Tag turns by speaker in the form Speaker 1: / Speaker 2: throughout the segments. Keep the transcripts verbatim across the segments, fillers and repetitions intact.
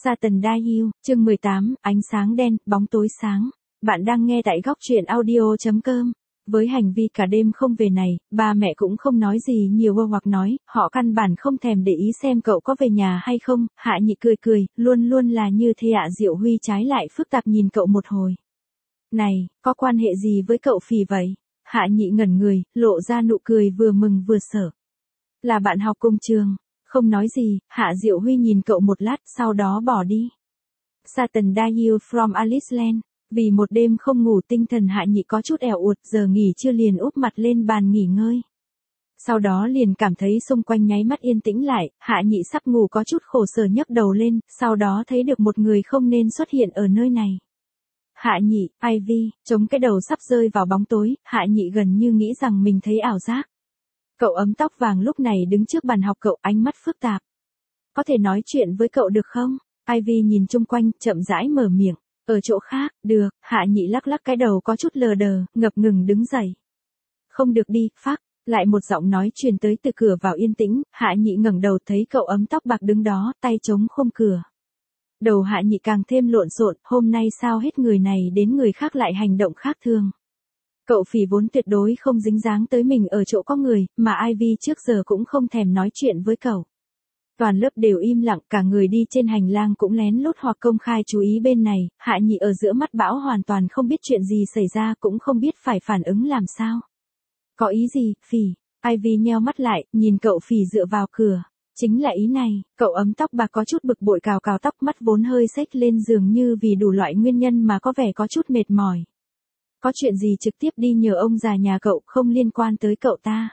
Speaker 1: Satan Dial, chương mười tám, ánh sáng đen, bóng tối sáng. Bạn đang nghe tại góc truyện audio chấm com. Với hành vi cả đêm không về này, ba mẹ cũng không nói gì nhiều hoặc nói, họ căn bản không thèm để ý xem cậu có về nhà hay không. Hạ Nhị cười cười, luôn luôn là như thế ạ. Diệu Huy trái lại phức tạp nhìn cậu một hồi. Này, có quan hệ gì với cậu Phì vậy? Hạ Nhị ngẩn người, lộ ra nụ cười vừa mừng vừa sợ. Là bạn học cùng trường. Không nói gì, Hạ Diệu Huy nhìn cậu một lát, sau đó bỏ đi. Satan Dial from Aliceland. Vì một đêm không ngủ tinh thần Hạ Nhị có chút ẻo uột, giờ nghỉ chưa liền úp mặt lên bàn nghỉ ngơi. Sau đó liền cảm thấy xung quanh nháy mắt yên tĩnh lại, Hạ Nhị sắp ngủ có chút khổ sở nhấc đầu lên, sau đó thấy được một người không nên xuất hiện ở nơi này. Hạ Nhị, Ivy, chống cái đầu sắp rơi vào bóng tối, Hạ Nhị gần như nghĩ rằng mình thấy ảo giác. Cậu ấm tóc vàng lúc này đứng trước bàn học cậu, ánh mắt phức tạp. Có thể nói chuyện với cậu được không? Ivy nhìn chung quanh, chậm rãi mở miệng. Ở chỗ khác, được. Hạ Nhị lắc lắc cái đầu có chút lờ đờ, ngập ngừng đứng dậy. Không được đi, phác. Lại một giọng nói truyền tới từ cửa vào yên tĩnh, Hạ Nhị ngẩng đầu thấy cậu ấm tóc bạc đứng đó, tay chống khung cửa. Đầu Hạ Nhị càng thêm lộn xộn, hôm nay sao hết người này đến người khác lại hành động khác thường. Cậu Phì vốn tuyệt đối không dính dáng tới mình ở chỗ có người, mà Ivy trước giờ cũng không thèm nói chuyện với cậu. Toàn lớp đều im lặng, cả người đi trên hành lang cũng lén lút hoặc công khai chú ý bên này. Hạ Nhị ở giữa mắt bão hoàn toàn không biết chuyện gì xảy ra, cũng không biết phải phản ứng làm sao. Có ý gì, Phì? Ivy nheo mắt lại, nhìn cậu Phì dựa vào cửa. Chính là ý này. Cậu ấm tóc bạc có chút bực bội cào cào tóc, mắt vốn hơi xếch lên dường như vì đủ loại nguyên nhân mà có vẻ có chút mệt mỏi. Có chuyện gì trực tiếp đi nhờ ông già nhà cậu, không liên quan tới cậu ta.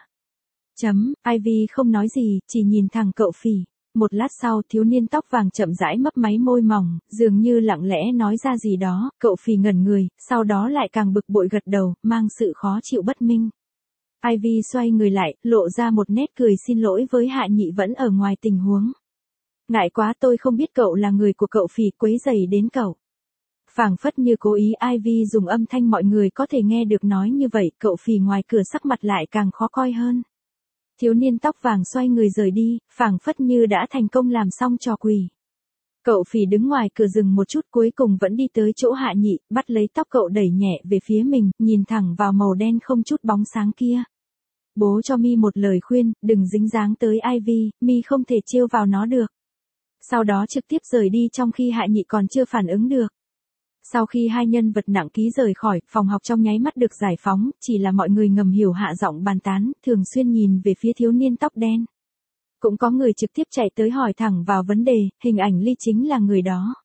Speaker 1: Chấm, Ivy không nói gì, chỉ nhìn thẳng cậu Phì. Một lát sau, thiếu niên tóc vàng chậm rãi mấp máy môi mỏng, dường như lặng lẽ nói ra gì đó. Cậu Phì ngẩn người, sau đó lại càng bực bội gật đầu, mang sự khó chịu bất minh. Ivy xoay người lại, lộ ra một nét cười xin lỗi với Hạ Nhị vẫn ở ngoài tình huống. Ngại quá, tôi không biết cậu là người của cậu Phì, quấy rầy đến cậu. Phảng phất như cố ý, Ivy dùng âm thanh mọi người có thể nghe được nói như vậy, cậu Phì ngoài cửa sắc mặt lại càng khó coi hơn. Thiếu niên tóc vàng xoay người rời đi, phảng phất như đã thành công làm xong trò quỷ. Cậu Phì đứng ngoài cửa dừng một chút, cuối cùng vẫn đi tới chỗ Hạ Nhị, bắt lấy tóc cậu đẩy nhẹ về phía mình, nhìn thẳng vào màu đen không chút bóng sáng kia. Bố cho mi một lời khuyên, đừng dính dáng tới Ivy, mi không thể trêu vào nó được. Sau đó trực tiếp rời đi trong khi Hạ Nhị còn chưa phản ứng được. Sau khi hai nhân vật nặng ký rời khỏi, phòng học trong nháy mắt được giải phóng, chỉ là mọi người ngầm hiểu hạ giọng bàn tán, thường xuyên nhìn về phía thiếu niên tóc đen. Cũng có người trực tiếp chạy tới hỏi thẳng vào vấn đề, hình ảnh ly chính là người đó.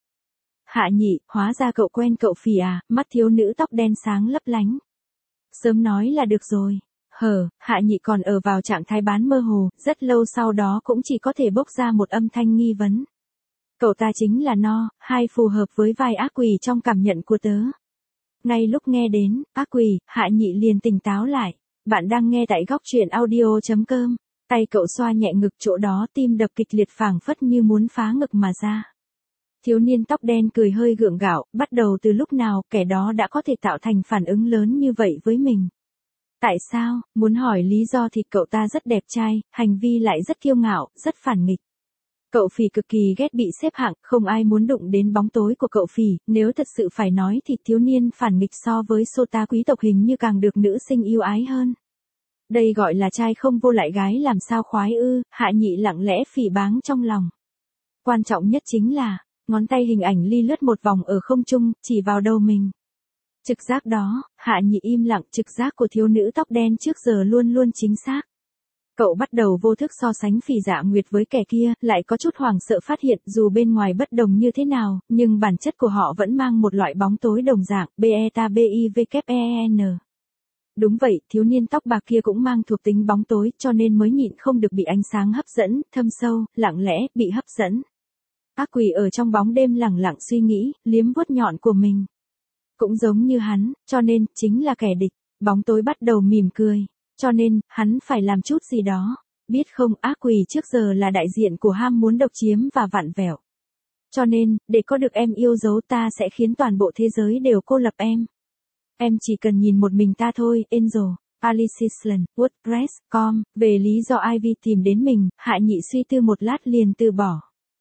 Speaker 1: Hạ Nhị, hóa ra cậu quen cậu Phì à, mắt thiếu nữ tóc đen sáng lấp lánh. Sớm nói là được rồi. Hờ, Hạ Nhị còn ở vào trạng thái bán mơ hồ, rất lâu sau đó cũng chỉ có thể bốc ra một âm thanh nghi vấn. Cậu ta chính là No, hay phù hợp với vai ác quỷ trong cảm nhận của tớ. Ngay lúc nghe đến, ác quỷ, Hạ Nhị liền tỉnh táo lại. Bạn đang nghe tại góc truyện audio chấm com. Tay cậu xoa nhẹ ngực, chỗ đó tim đập kịch liệt phảng phất như muốn phá ngực mà ra. Thiếu niên tóc đen cười hơi gượng gạo, bắt đầu từ lúc nào kẻ đó đã có thể tạo thành phản ứng lớn như vậy với mình. Tại sao? Muốn hỏi lý do thì cậu ta rất đẹp trai, hành vi lại rất kiêu ngạo, rất phản nghịch. Cậu Phì cực kỳ ghét bị xếp hạng, không ai muốn đụng đến bóng tối của cậu Phì, nếu thật sự phải nói thì thiếu niên phản nghịch so với Sota quý tộc hình như càng được nữ sinh yêu ái hơn. Đây gọi là trai không vô lại gái làm sao khoái ư, Hạ Nhị lặng lẽ phỉ báng trong lòng. Quan trọng nhất chính là, ngón tay hình ảnh ly lướt một vòng ở không trung, chỉ vào đầu mình. Trực giác đó, Hạ Nhị im lặng, trực giác của thiếu nữ tóc đen trước giờ luôn luôn chính xác. Cậu bắt đầu vô thức so sánh Phì Dạ Nguyệt với kẻ kia, lại có chút hoảng sợ phát hiện dù bên ngoài bất đồng như thế nào, nhưng bản chất của họ vẫn mang một loại bóng tối đồng dạng, beta bivken. Đúng vậy, thiếu niên tóc bạc kia cũng mang thuộc tính bóng tối, cho nên mới nhịn không được bị ánh sáng hấp dẫn, thâm sâu, lặng lẽ, bị hấp dẫn. Ác quỷ ở trong bóng đêm lẳng lặng suy nghĩ, liếm vuốt nhọn của mình. Cũng giống như hắn, cho nên, chính là kẻ địch. Bóng tối bắt đầu mỉm cười. Cho nên, hắn phải làm chút gì đó. Biết không, ác quỷ trước giờ là đại diện của ham muốn độc chiếm và vặn vẹo. Cho nên, để có được em yêu dấu ta sẽ khiến toàn bộ thế giới đều cô lập em. Em chỉ cần nhìn một mình ta thôi, Angel. Alice Island, WordPress chấm com. Về lý do Ivy tìm đến mình, Hạ Nhị suy tư một lát liền từ bỏ.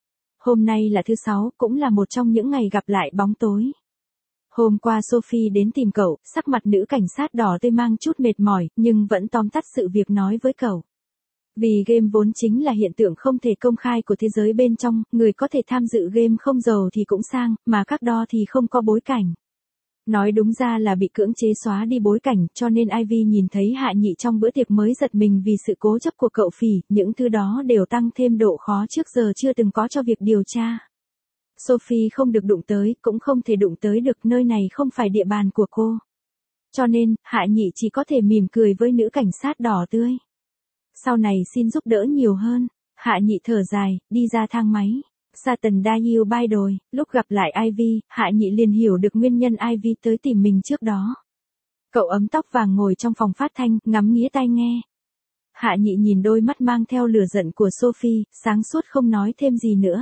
Speaker 1: Hôm nay là thứ sáu, cũng là một trong những ngày gặp lại bóng tối. Hôm qua Sophie đến tìm cậu, sắc mặt nữ cảnh sát đỏ tươi mang chút mệt mỏi, nhưng vẫn tóm tắt sự việc nói với cậu. Vì game vốn chính là hiện tượng không thể công khai của thế giới bên trong, người có thể tham dự game không giàu thì cũng sang, mà các đo thì không có bối cảnh. Nói đúng ra là bị cưỡng chế xóa đi bối cảnh, cho nên Ivy nhìn thấy Hạ Nhị trong bữa tiệc mới giật mình vì sự cố chấp của cậu phỉ, những thứ đó đều tăng thêm độ khó trước giờ chưa từng có cho việc điều tra. Sophie không được đụng tới, cũng không thể đụng tới được, nơi này không phải địa bàn của cô. Cho nên, Hạ Nhị chỉ có thể mỉm cười với nữ cảnh sát đỏ tươi. Sau này xin giúp đỡ nhiều hơn. Hạ Nhị thở dài, đi ra thang máy. Satan đã yêu bai đồi, lúc gặp lại Ivy, Hạ Nhị liền hiểu được nguyên nhân Ivy tới tìm mình trước đó. Cậu ấm tóc vàng ngồi trong phòng phát thanh, ngắm nghía tai nghe. Hạ Nhị nhìn đôi mắt mang theo lửa giận của Sophie, sáng suốt không nói thêm gì nữa.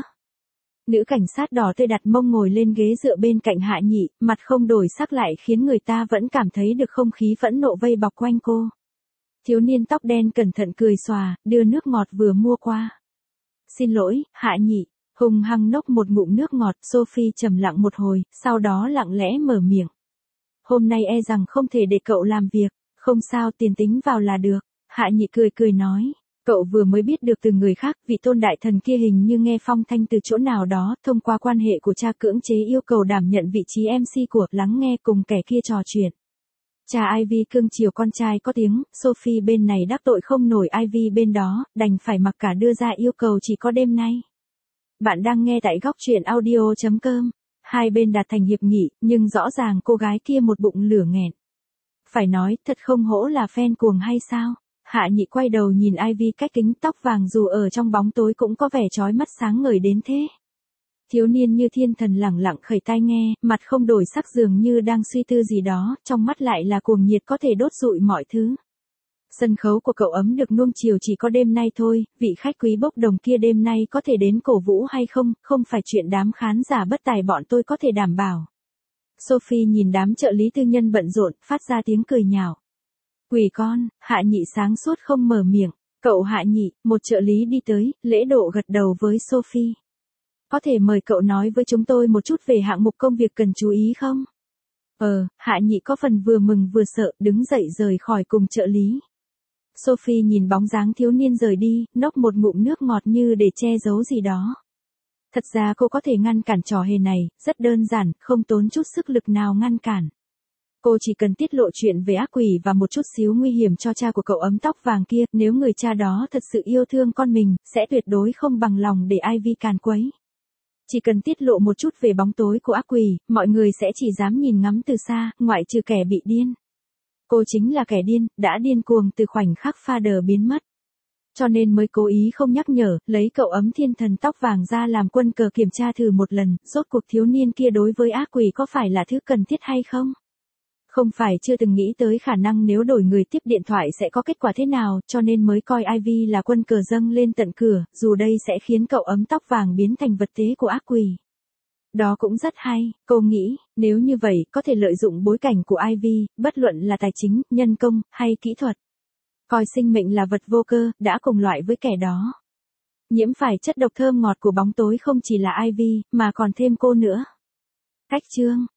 Speaker 1: Nữ cảnh sát đỏ tươi đặt mông ngồi lên ghế dựa bên cạnh Hạ Nhị, mặt không đổi sắc lại khiến người ta vẫn cảm thấy được không khí phẫn nộ vây bọc quanh cô. Thiếu niên tóc đen cẩn thận cười xòa, đưa nước ngọt vừa mua qua. Xin lỗi, Hạ Nhị. Hùng hăng nốc một ngụm nước ngọt, Sophie trầm lặng một hồi, sau đó lặng lẽ mở miệng. Hôm nay e rằng không thể để cậu làm việc, không sao, tiền tính vào là được. Hạ Nhị cười cười nói, cậu vừa mới biết được từ người khác, vị tôn đại thần kia hình như nghe phong thanh từ chỗ nào đó, thông qua quan hệ của cha cưỡng chế yêu cầu đảm nhận vị trí em xê của, lắng nghe cùng kẻ kia trò chuyện. Cha Ivy cưng chiều con trai có tiếng, Sophie bên này đắc tội không nổi Ivy bên đó, đành phải mặc cả đưa ra yêu cầu chỉ có đêm nay. Bạn đang nghe tại góc truyện audio chấm com. Hai bên đạt thành hiệp nghị, nhưng rõ ràng cô gái kia một bụng lửa nghẹn. Phải nói, thật không hổ là fan cuồng hay sao? Hạ Nhị quay đầu nhìn Ivy cách kính tóc vàng dù ở trong bóng tối cũng có vẻ chói mắt sáng ngời đến thế. Thiếu niên như thiên thần lẳng lặng khởi tai nghe, mặt không đổi sắc dường như đang suy tư gì đó, trong mắt lại là cuồng nhiệt có thể đốt rụi mọi thứ. Sân khấu của cậu ấm được nuông chiều chỉ có đêm nay thôi, vị khách quý bốc đồng kia đêm nay có thể đến cổ vũ hay không, không phải chuyện đám khán giả bất tài bọn tôi có thể đảm bảo. Sophie nhìn đám trợ lý tư nhân bận rộn, phát ra tiếng cười nhạo. Quỷ con, Hạ Nhị sáng suốt không mở miệng. Cậu Hạ Nhị, một trợ lý đi tới, lễ độ gật đầu với Sophie. Có thể mời cậu nói với chúng tôi một chút về hạng mục công việc cần chú ý không? Ờ, Hạ Nhị có phần vừa mừng vừa sợ, đứng dậy rời khỏi cùng trợ lý. Sophie nhìn bóng dáng thiếu niên rời đi, nốc một ngụm nước ngọt như để che giấu gì đó. Thật ra cô có thể ngăn cản trò hề này, rất đơn giản, không tốn chút sức lực nào ngăn cản. Cô chỉ cần tiết lộ chuyện về ác quỷ và một chút xíu nguy hiểm cho cha của cậu ấm tóc vàng kia, nếu người cha đó thật sự yêu thương con mình, sẽ tuyệt đối không bằng lòng để Ivy càn quấy. Chỉ cần tiết lộ một chút về bóng tối của ác quỷ, mọi người sẽ chỉ dám nhìn ngắm từ xa, ngoại trừ kẻ bị điên. Cô chính là kẻ điên, đã điên cuồng từ khoảnh khắc Father biến mất. Cho nên mới cố ý không nhắc nhở, lấy cậu ấm thiên thần tóc vàng ra làm quân cờ kiểm tra thử một lần, rốt cuộc thiếu niên kia đối với ác quỷ có phải là thứ cần thiết hay không? Không phải chưa từng nghĩ tới khả năng nếu đổi người tiếp điện thoại sẽ có kết quả thế nào, cho nên mới coi Ivy là quân cờ dâng lên tận cửa, dù đây sẽ khiến cậu ấm tóc vàng biến thành vật tế của ác quỷ. Đó cũng rất hay, cô nghĩ, nếu như vậy, có thể lợi dụng bối cảnh của Ivy, bất luận là tài chính, nhân công, hay kỹ thuật. Coi sinh mệnh là vật vô cơ, đã cùng loại với kẻ đó. Nhiễm phải chất độc thơm ngọt của bóng tối không chỉ là Ivy, mà còn thêm cô nữa. Cách chương